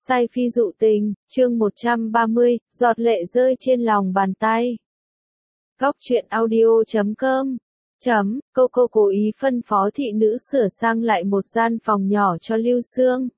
Sai phi dụ tình, chương 130, giọt lệ rơi trên lòng bàn tay. Góc truyện audio.com Cô cố ý phân phó thị nữ sửa sang lại một gian phòng nhỏ cho Lưu Sương.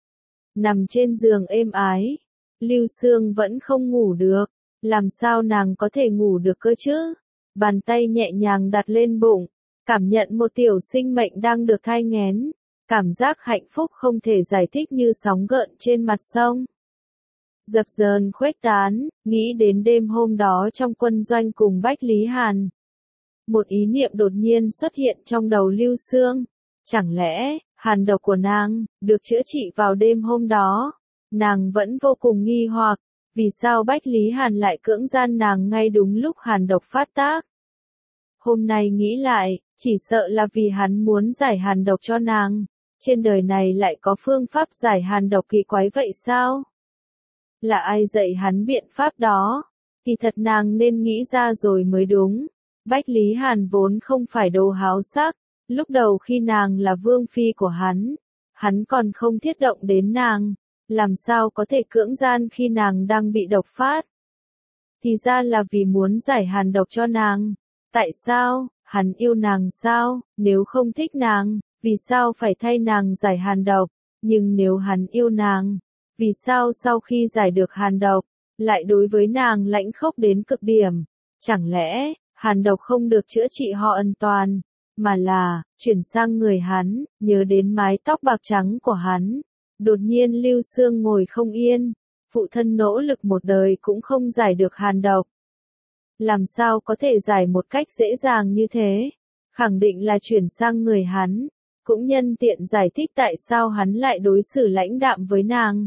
Nằm trên giường êm ái, Lưu Sương vẫn không ngủ được, làm sao nàng có thể ngủ được cơ chứ? Bàn tay nhẹ nhàng đặt lên bụng, cảm nhận một tiểu sinh mệnh đang được thai nghén. Cảm giác hạnh phúc không thể giải thích như sóng gợn trên mặt sông. Dập dờn khuếch tán, nghĩ đến đêm hôm đó trong quân doanh cùng Bách Lý Hàn. Một ý niệm đột nhiên xuất hiện trong đầu Lưu Sương. Chẳng lẽ, hàn độc của nàng, được chữa trị vào đêm hôm đó? Nàng vẫn vô cùng nghi hoặc, vì sao Bách Lý Hàn lại cưỡng gian nàng ngay đúng lúc hàn độc phát tác? Hôm nay nghĩ lại, chỉ sợ là vì hắn muốn giải hàn độc cho nàng. Trên đời này lại có phương pháp giải hàn độc kỳ quái vậy sao? Là ai dạy hắn biện pháp đó? Thì thật nàng nên nghĩ ra rồi mới đúng. Bách Lý Hàn vốn không phải đồ háo sắc. Lúc đầu khi nàng là vương phi của hắn còn không thiết động đến nàng. Làm sao có thể cưỡng gian khi nàng đang bị độc phát? Thì ra là vì muốn giải hàn độc cho nàng. Tại sao? Hắn yêu nàng sao? Nếu không thích nàng, vì sao phải thay nàng giải hàn độc? Nhưng nếu hắn yêu nàng, vì sao sau khi giải được hàn độc, lại đối với nàng lãnh khốc đến cực điểm? Chẳng lẽ, hàn độc không được chữa trị hoàn toàn, mà là, chuyển sang người hắn, nhớ đến mái tóc bạc trắng của hắn. Đột nhiên Lưu Sương ngồi không yên, phụ thân nỗ lực một đời cũng không giải được hàn độc. Làm sao có thể giải một cách dễ dàng như thế? Khẳng định là chuyển sang người hắn. Cũng nhân tiện giải thích tại sao hắn lại đối xử lãnh đạm với nàng.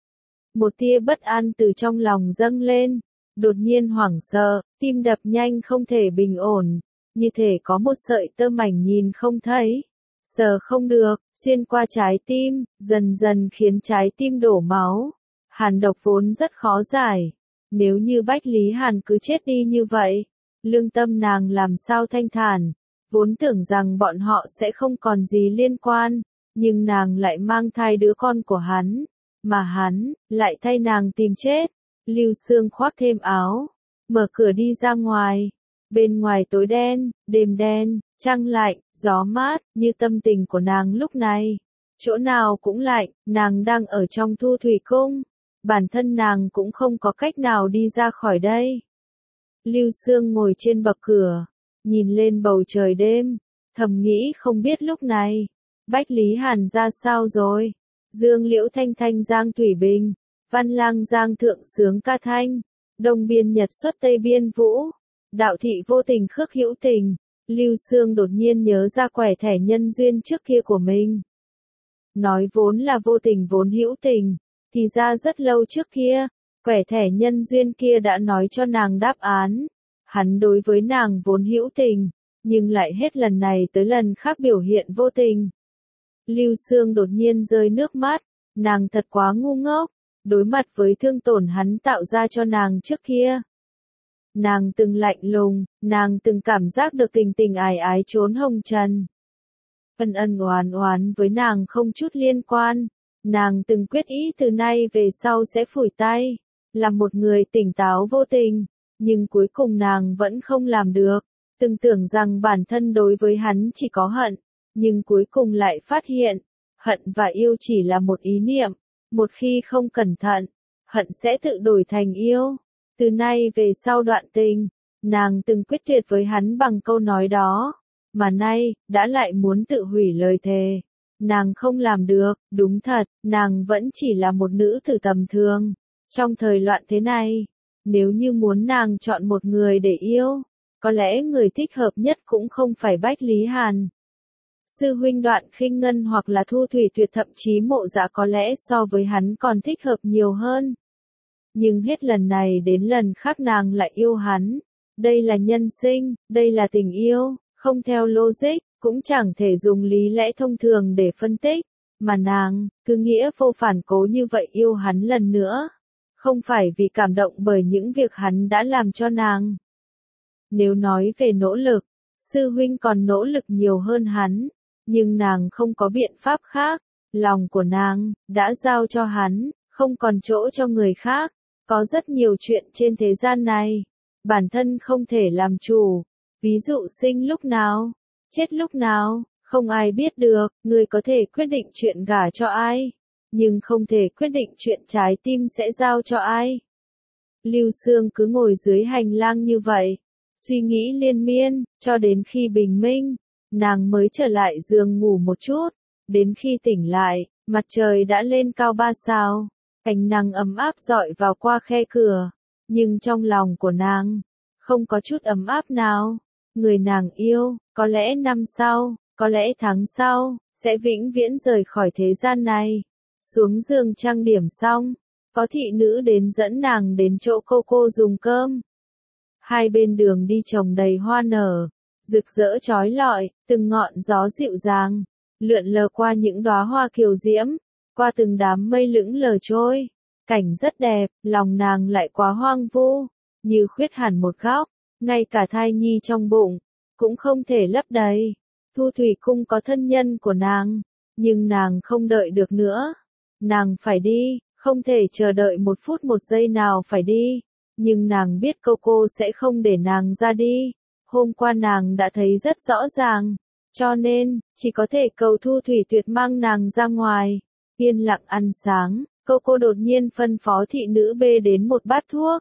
Một tia bất an từ trong lòng dâng lên, đột nhiên hoảng sợ, tim đập nhanh không thể bình ổn, như thể có một sợi tơ mảnh nhìn không thấy, sờ không được, xuyên qua trái tim, dần dần khiến trái tim đổ máu. Hàn độc vốn rất khó giải, nếu như Bách Lý Hàn cứ chết đi như vậy, lương tâm nàng làm sao thanh thản. Vốn tưởng rằng bọn họ sẽ không còn gì liên quan, nhưng nàng lại mang thai đứa con của hắn, mà hắn lại thay nàng tìm chết. Lưu Sương khoác thêm áo, mở cửa đi ra ngoài. Bên ngoài tối đen, đêm đen, trăng lạnh, gió mát, như tâm tình của nàng lúc này. Chỗ nào cũng lạnh, nàng đang ở trong Thu Thủy Cung. Bản thân nàng cũng không có cách nào đi ra khỏi đây. Lưu Sương ngồi trên bậc cửa, nhìn lên bầu trời đêm, thầm nghĩ không biết lúc này, Bách Lý Hàn ra sao rồi? Dương Liễu thanh thanh giang thủy bình, văn lang giang thượng sướng ca thanh, đông biên nhật xuất tây biên vũ, đạo thị vô tình khước hữu tình. Lưu Sương đột nhiên nhớ ra quẻ thẻ nhân duyên trước kia của mình. Nói vốn là vô tình vốn hữu tình, thì ra rất lâu trước kia, quẻ thẻ nhân duyên kia đã nói cho nàng đáp án. Hắn đối với nàng vốn hữu tình, nhưng lại hết lần này tới lần khác biểu hiện vô tình. Lưu Sương đột nhiên rơi nước mắt, nàng thật quá ngu ngốc, đối mặt với thương tổn hắn tạo ra cho nàng trước kia. Nàng từng lạnh lùng, nàng từng cảm giác được tình tình ái ái trốn hồng trần. Ân ân oán oán với nàng không chút liên quan, nàng từng quyết ý từ nay về sau sẽ phủi tay, làm một người tỉnh táo vô tình. Nhưng cuối cùng nàng vẫn không làm được, từng tưởng rằng bản thân đối với hắn chỉ có hận, nhưng cuối cùng lại phát hiện, hận và yêu chỉ là một ý niệm, một khi không cẩn thận, hận sẽ tự đổi thành yêu. Từ nay về sau đoạn tình, nàng từng quyết tuyệt với hắn bằng câu nói đó, mà nay, đã lại muốn tự hủy lời thề. Nàng không làm được, đúng thật, nàng vẫn chỉ là một nữ tử tầm thường, trong thời loạn thế này. Nếu như muốn nàng chọn một người để yêu, có lẽ người thích hợp nhất cũng không phải Bách Lý Hàn. Sư huynh Đoạn Khinh Ngân hoặc là Thu Thủy Tuyệt, thậm chí Mộ Dạ có lẽ so với hắn còn thích hợp nhiều hơn. Nhưng hết lần này đến lần khác nàng lại yêu hắn. Đây là nhân sinh, đây là tình yêu, không theo logic, cũng chẳng thể dùng lý lẽ thông thường để phân tích, mà nàng cứ nghĩa vô phản cố như vậy yêu hắn lần nữa. Không phải vì cảm động bởi những việc hắn đã làm cho nàng. Nếu nói về nỗ lực, sư huynh còn nỗ lực nhiều hơn hắn, nhưng nàng không có biện pháp khác, lòng của nàng đã giao cho hắn, không còn chỗ cho người khác. Có rất nhiều chuyện trên thế gian này, bản thân không thể làm chủ. Ví dụ sinh lúc nào, chết lúc nào, không ai biết được. Người có thể quyết định chuyện gả cho ai, nhưng không thể quyết định chuyện trái tim sẽ giao cho ai. Lưu Xương cứ ngồi dưới hành lang như vậy, suy nghĩ liên miên, cho đến khi bình minh, nàng mới trở lại giường ngủ một chút. Đến khi tỉnh lại, mặt trời đã lên cao 3 sao, ánh nắng ấm áp rọi vào qua khe cửa, nhưng trong lòng của nàng, không có chút ấm áp nào. Người nàng yêu, có lẽ năm sau, có lẽ tháng sau, sẽ vĩnh viễn rời khỏi thế gian này. Xuống giường trang điểm xong, có thị nữ đến dẫn nàng đến chỗ cô dùng cơm. Hai bên đường đi trồng đầy hoa nở, rực rỡ chói lọi, từng ngọn gió dịu dàng, lượn lờ qua những đóa hoa kiều diễm, qua từng đám mây lững lờ trôi. Cảnh rất đẹp, lòng nàng lại quá hoang vu, như khuyết hẳn một góc, ngay cả thai nhi trong bụng, cũng không thể lấp đầy. Thu Thủy Cung có thân nhân của nàng, nhưng nàng không đợi được nữa. Nàng phải đi, không thể chờ đợi một phút một giây nào phải đi. Nhưng nàng biết cô sẽ không để nàng ra đi. Hôm qua nàng đã thấy rất rõ ràng, cho nên, chỉ có thể cầu Thu Thủy Tuyệt mang nàng ra ngoài. Yên lặng ăn sáng, cô đột nhiên phân phó thị nữ bê đến một bát thuốc.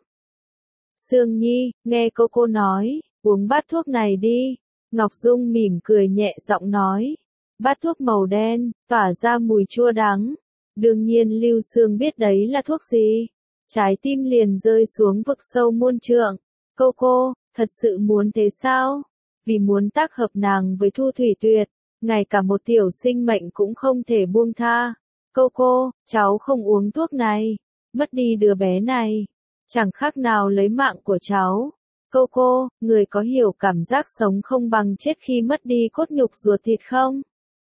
Sương Nhi, nghe cô nói, uống bát thuốc này đi. Ngọc Dung mỉm cười nhẹ giọng nói. Bát thuốc màu đen, tỏa ra mùi chua đắng. Đương nhiên Lưu Xương biết đấy là thuốc gì. Trái tim liền rơi xuống vực sâu muôn trượng. Cô, thật sự muốn thế sao? Vì muốn tác hợp nàng với Thu Thủy Tuyệt, ngay cả một tiểu sinh mệnh cũng không thể buông tha. Cô, cháu không uống thuốc này, mất đi đứa bé này, chẳng khác nào lấy mạng của cháu. Cô, người có hiểu cảm giác sống không bằng chết khi mất đi cốt nhục ruột thịt không?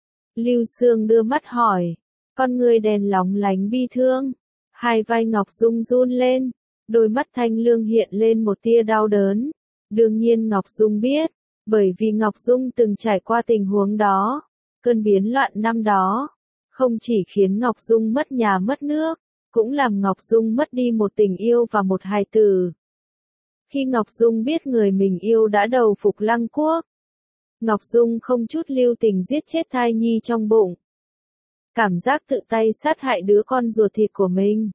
Lưu Xương đưa mắt hỏi, con người đèn lóng lánh bi thương. Hai vai Ngọc Dung run lên, đôi mắt thanh lương hiện lên một tia đau đớn. Đương nhiên Ngọc Dung biết, bởi vì Ngọc Dung từng trải qua tình huống đó. Cơn biến loạn năm đó, không chỉ khiến Ngọc Dung mất nhà mất nước, cũng làm Ngọc Dung mất đi một tình yêu và một hài tử. Khi Ngọc Dung biết người mình yêu đã đầu phục Lăng Quốc, Ngọc Dung không chút lưu tình giết chết thai nhi trong bụng. Cảm giác tự tay sát hại đứa con ruột thịt của mình.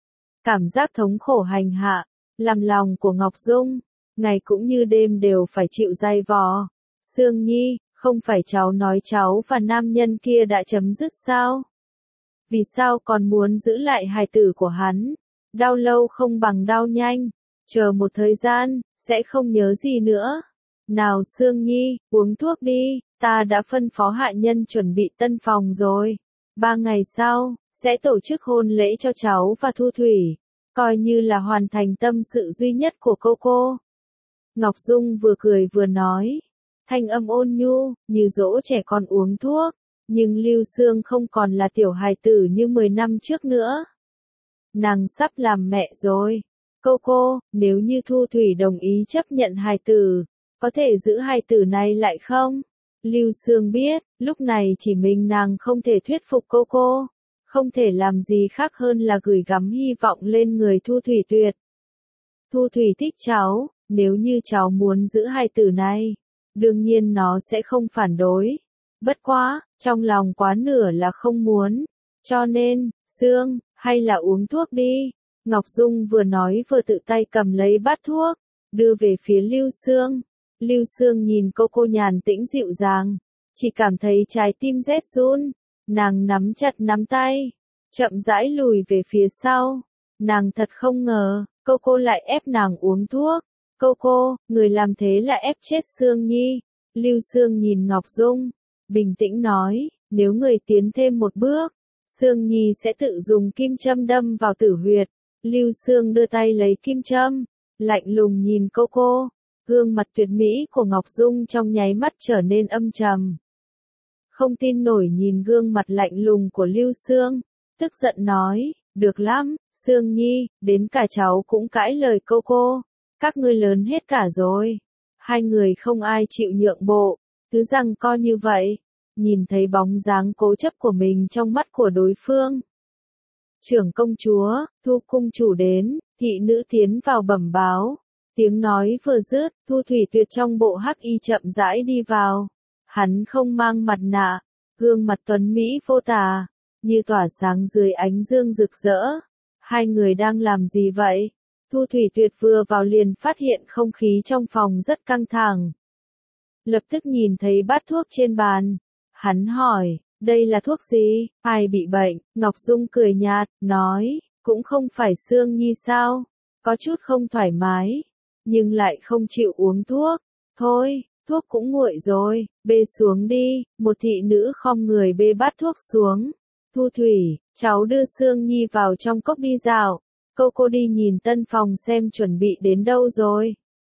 Cảm giác thống khổ hành hạ, làm lòng của Ngọc Dung, ngày cũng như đêm đều phải chịu dày vò. Sương Nhi, không phải cháu nói cháu và nam nhân kia đã chấm dứt sao? Vì sao còn muốn giữ lại hài tử của hắn? Đau lâu không bằng đau nhanh. Chờ một thời gian, sẽ không nhớ gì nữa. Nào Sương Nhi, uống thuốc đi, ta đã phân phó hạ nhân chuẩn bị tân phòng rồi. 3 ngày sau, sẽ tổ chức hôn lễ cho cháu và Thu Thủy, coi như là hoàn thành tâm sự duy nhất của cô. Ngọc Dung vừa cười vừa nói, thanh âm ôn nhu, như dỗ trẻ con uống thuốc, nhưng Lưu Xương không còn là tiểu hài tử như 10 năm trước nữa. Nàng sắp làm mẹ rồi. Cô, nếu như Thu Thủy đồng ý chấp nhận hài tử, có thể giữ hài tử này lại không? Lưu Xương biết, lúc này chỉ mình nàng không thể thuyết phục cô. Không thể làm gì khác hơn là gửi gắm hy vọng lên người Thu Thủy Tuyệt. Thu Thủy thích cháu, nếu như cháu muốn giữ hài tử này, đương nhiên nó sẽ không phản đối. Bất quá, trong lòng quá nửa là không muốn. Cho nên, Xương, hay là uống thuốc đi. Ngọc Dung vừa nói vừa tự tay cầm lấy bát thuốc, đưa về phía Lưu Xương. Lưu Xương nhìn cô nhàn tĩnh dịu dàng, chỉ cảm thấy trái tim rét run. Nàng nắm chặt nắm tay, chậm rãi lùi về phía sau. Nàng thật không ngờ, cô lại ép nàng uống thuốc. Cô, người làm thế là ép chết Sương Nhi. Lưu Xương nhìn Ngọc Dung, bình tĩnh nói, nếu người tiến thêm một bước, Sương Nhi sẽ tự dùng kim châm đâm vào tử huyệt. Lưu Xương đưa tay lấy kim châm, lạnh lùng nhìn cô. Gương mặt tuyệt mỹ của Ngọc Dung trong nháy mắt trở nên âm trầm. Không tin nổi nhìn gương mặt lạnh lùng của Lưu Xương, tức giận nói, được lắm, Sương Nhi, đến cả cháu cũng cãi lời cô. Các ngươi lớn hết cả rồi. Hai người không ai chịu nhượng bộ, cứ giằng co như vậy. Nhìn thấy bóng dáng cố chấp của mình trong mắt của đối phương, Trưởng công chúa, Thu cung chủ đến, thị nữ tiến vào bẩm báo. Tiếng nói vừa dứt, Thu Thủy Tuyệt trong bộ hắc y chậm rãi đi vào. Hắn không mang mặt nạ, gương mặt tuấn mỹ vô tà, như tỏa sáng dưới ánh dương rực rỡ. Hai người đang làm gì vậy? Thu Thủy Tuyệt vừa vào liền phát hiện không khí trong phòng rất căng thẳng. Lập tức nhìn thấy bát thuốc trên bàn. Hắn hỏi, đây là thuốc gì? Ai bị bệnh? Ngọc Dung cười nhạt, nói, cũng không phải Sương Nhi sao? Có chút không thoải mái, nhưng lại không chịu uống thuốc. Thôi, thuốc cũng nguội rồi, bê xuống đi. Một thị nữ khom người bê bát thuốc xuống. Thu Thủy, cháu đưa Sương Nhi vào trong cốc đi dạo. Cô đi nhìn tân phòng xem chuẩn bị đến đâu rồi.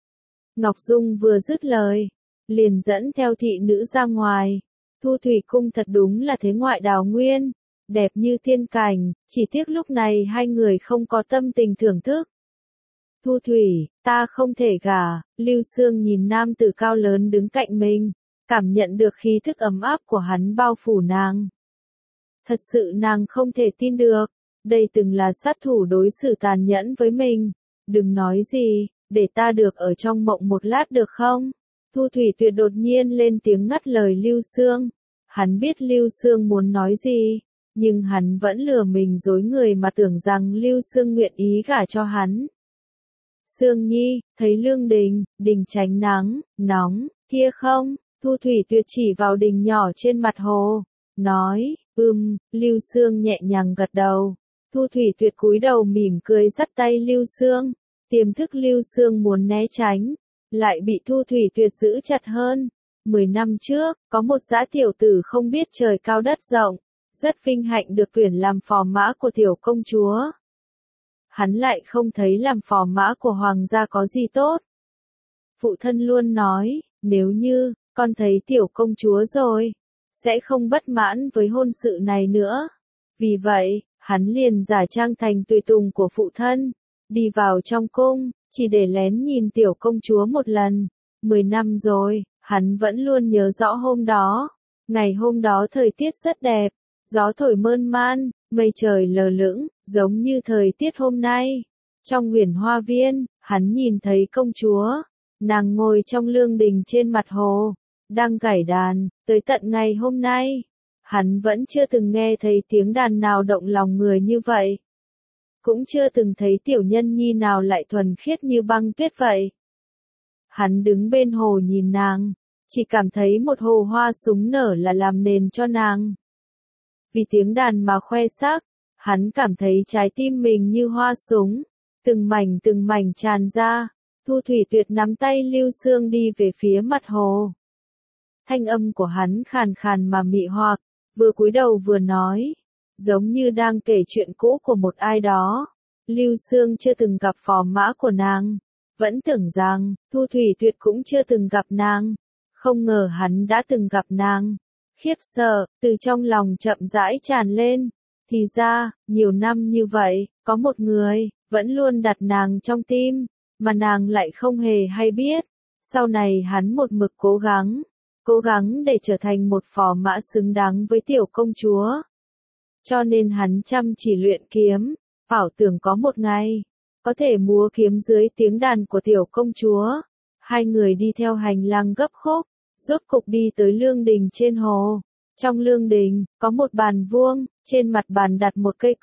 Ngọc Dung vừa dứt lời, liền dẫn theo thị nữ ra ngoài. Thu Thủy cung thật đúng là thế ngoại đào nguyên, đẹp như thiên cảnh, chỉ tiếc lúc này hai người không có tâm tình thưởng thức. Thu Thủy, ta không thể gả. Lưu Sương nhìn nam tử cao lớn đứng cạnh mình, cảm nhận được khí thức ấm áp của hắn bao phủ nàng. Thật sự nàng không thể tin được, đây từng là sát thủ đối xử tàn nhẫn với mình. Đừng nói gì, để ta được ở trong mộng một lát được không? Thu Thủy Tuyệt đột nhiên lên tiếng ngắt lời Lưu Sương. Hắn biết Lưu Sương muốn nói gì, nhưng hắn vẫn lừa mình dối người mà tưởng rằng Lưu Sương nguyện ý gả cho hắn. Sương Nhi, thấy lương đình, đình tránh nắng, nóng, kia không? Thu Thủy Tuyệt chỉ vào đình nhỏ trên mặt hồ, nói, Lưu Sương nhẹ nhàng gật đầu. Thu Thủy Tuyệt cúi đầu mỉm cười dắt tay Lưu Sương, tiềm thức Lưu Sương muốn né tránh, lại bị Thu Thủy Tuyệt giữ chặt hơn. 10 năm trước, có một dã tiểu tử không biết trời cao đất rộng, rất vinh hạnh được tuyển làm phò mã của tiểu công chúa. Hắn lại không thấy làm phò mã của hoàng gia có gì tốt. Phụ thân luôn nói, nếu như, con thấy tiểu công chúa rồi, sẽ không bất mãn với hôn sự này nữa. Vì vậy, hắn liền giả trang thành tùy tùng của phụ thân, đi vào trong cung, chỉ để lén nhìn tiểu công chúa một lần. 10 năm rồi, hắn vẫn luôn nhớ rõ hôm đó. Ngày hôm đó thời tiết rất đẹp, gió thổi mơn man, mây trời lờ lững, giống như thời tiết hôm nay. Trong huyền hoa viên, hắn nhìn thấy công chúa, nàng ngồi trong lương đình trên mặt hồ, đang gảy đàn. Tới tận ngày hôm nay, hắn vẫn chưa từng nghe thấy tiếng đàn nào động lòng người như vậy. Cũng chưa từng thấy tiểu nhân nhi nào lại thuần khiết như băng tuyết vậy. Hắn đứng bên hồ nhìn nàng, chỉ cảm thấy một hồ hoa súng nở là làm nền cho nàng. Vì tiếng đàn mà khoe sắc, hắn cảm thấy trái tim mình như hoa súng, từng mảnh tràn ra. Thu Thủy Tuyệt nắm tay Lưu Sương đi về phía mặt hồ. Thanh âm của hắn khàn khàn mà mị hoặc, vừa cúi đầu vừa nói, giống như đang kể chuyện cũ của một ai đó. Lưu Sương chưa từng gặp phò mã của nàng, vẫn tưởng rằng Thu Thủy Tuyệt cũng chưa từng gặp nàng, không ngờ hắn đã từng gặp nàng. Khiếp sợ từ trong lòng chậm rãi tràn lên. Thì ra, nhiều năm như vậy, có một người vẫn luôn đặt nàng trong tim, mà nàng lại không hề hay biết. Sau này hắn một mực cố gắng để trở thành một phò mã xứng đáng với tiểu công chúa. Cho nên hắn chăm chỉ luyện kiếm, ảo tưởng có một ngày có thể múa kiếm dưới tiếng đàn của tiểu công chúa. Hai người đi theo hành lang gấp khúc, rốt cục đi tới lương đình trên hồ. Trong lương đình, có một bàn vuông, trên mặt bàn đặt một cây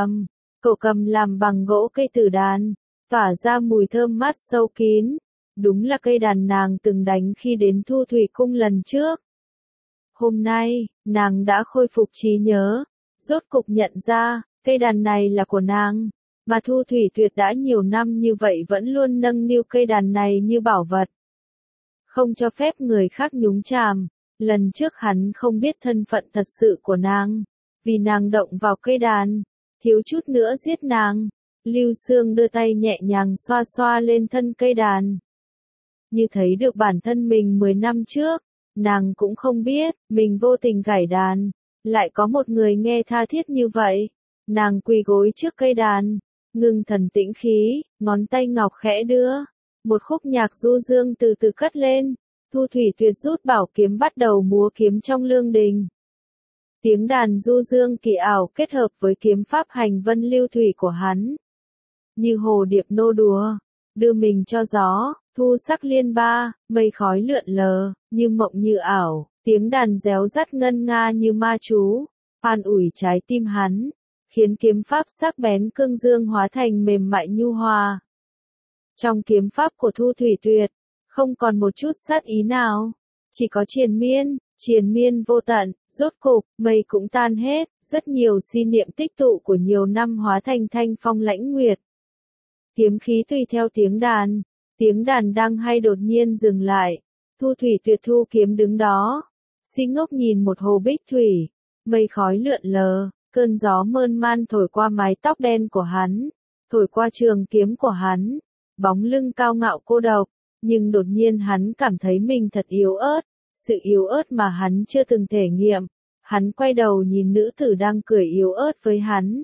cổ cầm làm bằng gỗ cây tử đàn, tỏa ra mùi thơm mát sâu kín. Đúng là cây đàn nàng từng đánh khi đến Thu Thủy cung lần trước. Hôm nay, nàng đã khôi phục trí nhớ, rốt cục nhận ra, cây đàn này là của nàng, mà Thu Thủy Tuyệt đã nhiều năm như vậy vẫn luôn nâng niu cây đàn này như bảo vật. Không cho phép người khác nhúng chàm. Lần trước hắn không biết thân phận thật sự của nàng, vì nàng động vào cây đàn, thiếu chút nữa giết nàng. Lưu Sương đưa tay nhẹ nhàng xoa xoa lên thân cây đàn. Như thấy được bản thân mình 10 năm trước, nàng cũng không biết, mình vô tình gảy đàn, lại có một người nghe tha thiết như vậy. Nàng quỳ gối trước cây đàn, ngưng thần tĩnh khí, ngón tay ngọc khẽ đưa, một khúc nhạc du dương từ từ cất lên. Thu Thủy Tuyệt rút bảo kiếm bắt đầu múa kiếm trong lương đình. Tiếng đàn du dương kỳ ảo kết hợp với kiếm pháp hành vân lưu thủy của hắn. Như hồ điệp nô đùa, đưa mình cho gió, thu sắc liên ba, mây khói lượn lờ, như mộng như ảo, tiếng đàn réo rắt ngân nga như ma chú, an ủi trái tim hắn, khiến kiếm pháp sắc bén cương dương hóa thành mềm mại nhu hòa. Trong kiếm pháp của Thu Thủy Tuyệt, không còn một chút sát ý nào, chỉ có triền miên vô tận, rốt cục, mây cũng tan hết, rất nhiều si niệm tích tụ của nhiều năm hóa thành thanh phong lãnh nguyệt. Kiếm khí tùy theo tiếng đàn đang hay đột nhiên dừng lại, Thu Thủy Tuyệt thu kiếm đứng đó, si ngốc nhìn một hồ bích thủy, mây khói lượn lờ, cơn gió mơn man thổi qua mái tóc đen của hắn, thổi qua trường kiếm của hắn, bóng lưng cao ngạo cô độc, nhưng đột nhiên hắn cảm thấy mình thật yếu ớt, sự yếu ớt mà hắn chưa từng thể nghiệm. Hắn quay đầu nhìn nữ tử đang cười yếu ớt với hắn.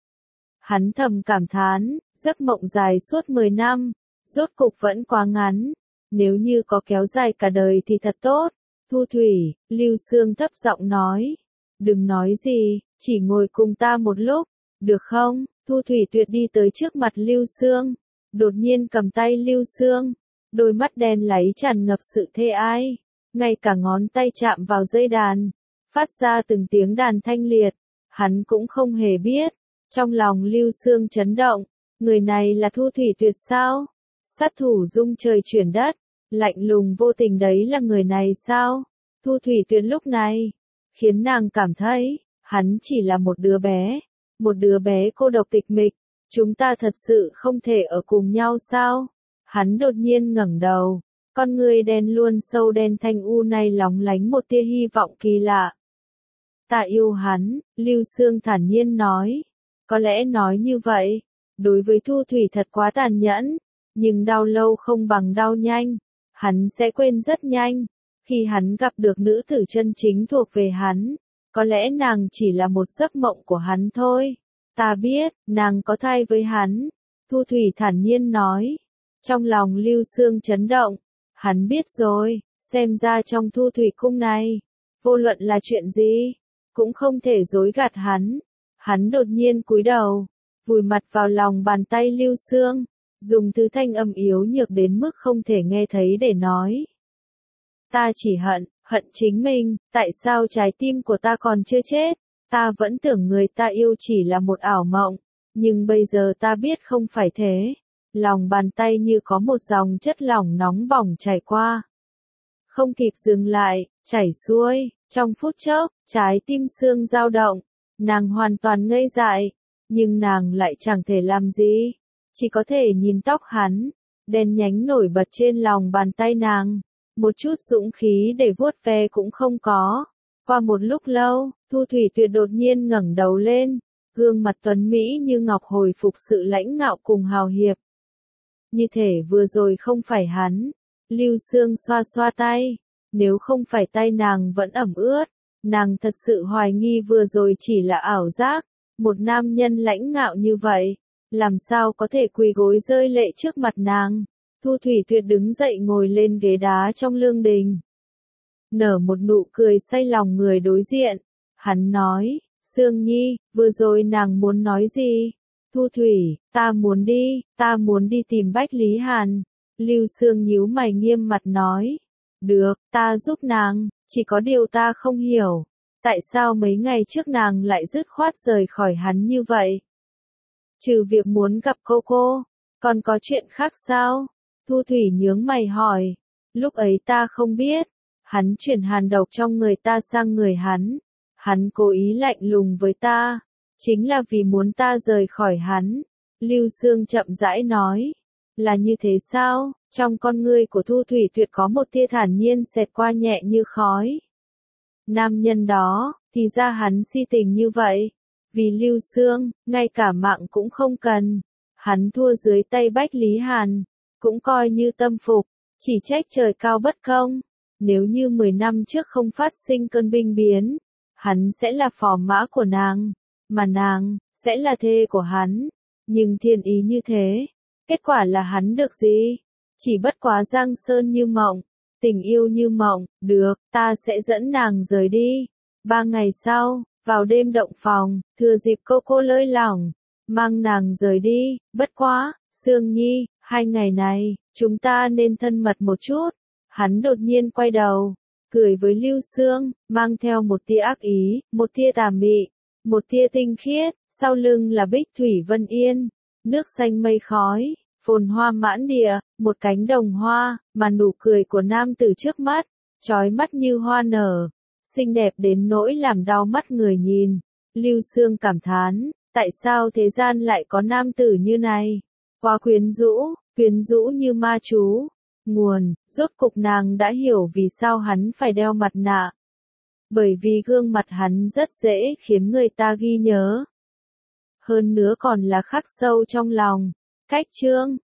Hắn thầm cảm thán, giấc mộng dài suốt 10 năm, rốt cục vẫn quá ngắn, nếu như có kéo dài cả đời thì thật tốt. Thu Thủy, Lưu Sương thấp giọng nói, đừng nói gì, chỉ ngồi cùng ta một lúc, được không? Thu Thủy Tuyệt đi tới trước mặt Lưu Sương, đột nhiên cầm tay Lưu Sương, đôi mắt đen láy tràn ngập sự thê ai, ngay cả ngón tay chạm vào dây đàn, phát ra từng tiếng đàn thanh liệt, hắn cũng không hề biết. Trong lòng Lưu Sương chấn động, người này là Thu Thủy Tuyệt sao? Sát thủ rung trời chuyển đất, lạnh lùng vô tình đấy là người này sao? Thu Thủy Tuyệt lúc này, khiến nàng cảm thấy, hắn chỉ là một đứa bé cô độc tịch mịch, chúng ta thật sự không thể ở cùng nhau sao? Hắn đột nhiên ngẩng đầu, con người đen luôn sâu đen thanh u này lóng lánh một tia hy vọng kỳ lạ. Ta yêu hắn, Lưu Sương thản nhiên nói. Có lẽ nói như vậy, đối với Thu Thủy thật quá tàn nhẫn, nhưng đau lâu không bằng đau nhanh, hắn sẽ quên rất nhanh. Khi hắn gặp được nữ tử chân chính thuộc về hắn, có lẽ nàng chỉ là một giấc mộng của hắn thôi. Ta biết, nàng có thai với hắn, Thu Thủy thản nhiên nói. Trong lòng Lưu Sương chấn động, hắn biết rồi, xem ra trong Thu Thủy cung này, vô luận là chuyện gì, cũng không thể dối gạt hắn. Hắn đột nhiên cúi đầu, vùi mặt vào lòng bàn tay Lưu Sương, dùng thứ thanh âm yếu nhược đến mức không thể nghe thấy để nói. Ta chỉ hận chính mình, tại sao trái tim của ta còn chưa chết, ta vẫn tưởng người ta yêu chỉ là một ảo mộng, nhưng bây giờ ta biết không phải thế. Lòng bàn tay như có một dòng chất lỏng nóng bỏng chảy qua. Không kịp dừng lại, chảy xuôi, trong phút chốc, trái tim Sương dao động. Nàng hoàn toàn ngây dại, nhưng nàng lại chẳng thể làm gì, chỉ có thể nhìn tóc hắn, đen nhánh nổi bật trên lòng bàn tay nàng, một chút dũng khí để vuốt ve cũng không có. Qua một lúc lâu, Thu Thủy Tuyệt đột nhiên ngẩng đầu lên, gương mặt tuấn mỹ như ngọc hồi phục sự lãnh ngạo cùng hào hiệp. Như thể vừa rồi không phải hắn. Lưu Sương xoa xoa tay, nếu không phải tay nàng vẫn ẩm ướt. Nàng thật sự hoài nghi vừa rồi chỉ là ảo giác, một nam nhân lãnh ngạo như vậy, làm sao có thể quỳ gối rơi lệ trước mặt nàng. Thu Thủy Tuyệt đứng dậy ngồi lên ghế đá trong lương đình. Nở một nụ cười say lòng người đối diện, hắn nói, Sương Nhi, vừa rồi nàng muốn nói gì? Thu Thủy, ta muốn đi tìm Bách Lý Hàn. Lưu Sương nhíu mày nghiêm mặt nói, được, ta giúp nàng. Chỉ có điều ta không hiểu, tại sao mấy ngày trước nàng lại dứt khoát rời khỏi hắn như vậy? Trừ việc muốn gặp cô, còn có chuyện khác sao? Thu Thủy nhướng mày hỏi, lúc ấy ta không biết, hắn chuyển hàn độc trong người ta sang người hắn cố ý lạnh lùng với ta, chính là vì muốn ta rời khỏi hắn. Lưu Sương chậm rãi nói, là như thế sao? Trong con ngươi của Thu Thủy Tuyệt có một tia thản nhiên xẹt qua nhẹ như khói. Nam nhân đó, thì ra hắn si tình như vậy. Vì Lưu Sương, ngay cả mạng cũng không cần. Hắn thua dưới tay Bách Lý Hàn, cũng coi như tâm phục, chỉ trách trời cao bất công. Nếu như 10 năm trước không phát sinh cơn binh biến, hắn sẽ là phò mã của nàng, mà nàng, sẽ là thê của hắn. Nhưng thiên ý như thế, kết quả là hắn được gì? Chỉ bất quá giang sơn như mộng, tình yêu như mộng, được, ta sẽ dẫn nàng rời đi. 3 ngày sau, Vào đêm động phòng, thừa dịp cô lơi lỏng, mang nàng rời đi, bất quá, Sương Nhi, 2 ngày này, chúng ta nên thân mật một chút. Hắn đột nhiên quay đầu, cười với Lưu Sương, mang theo một tia ác ý, một tia tà mị, một tia tinh khiết, sau lưng là Bích Thủy Vân Yên, nước xanh mây khói, phồn hoa mãn địa, một cánh đồng hoa, mà nụ cười của nam tử trước mắt, chói mắt như hoa nở, xinh đẹp đến nỗi làm đau mắt người nhìn. Lưu Sương cảm thán, tại sao thế gian lại có nam tử như này? Quá quyến rũ như ma chú. Nguồn, rốt cục nàng đã hiểu vì sao hắn phải đeo mặt nạ. Bởi vì gương mặt hắn rất dễ khiến người ta ghi nhớ. Hơn nữa còn là khắc sâu trong lòng. Cách chương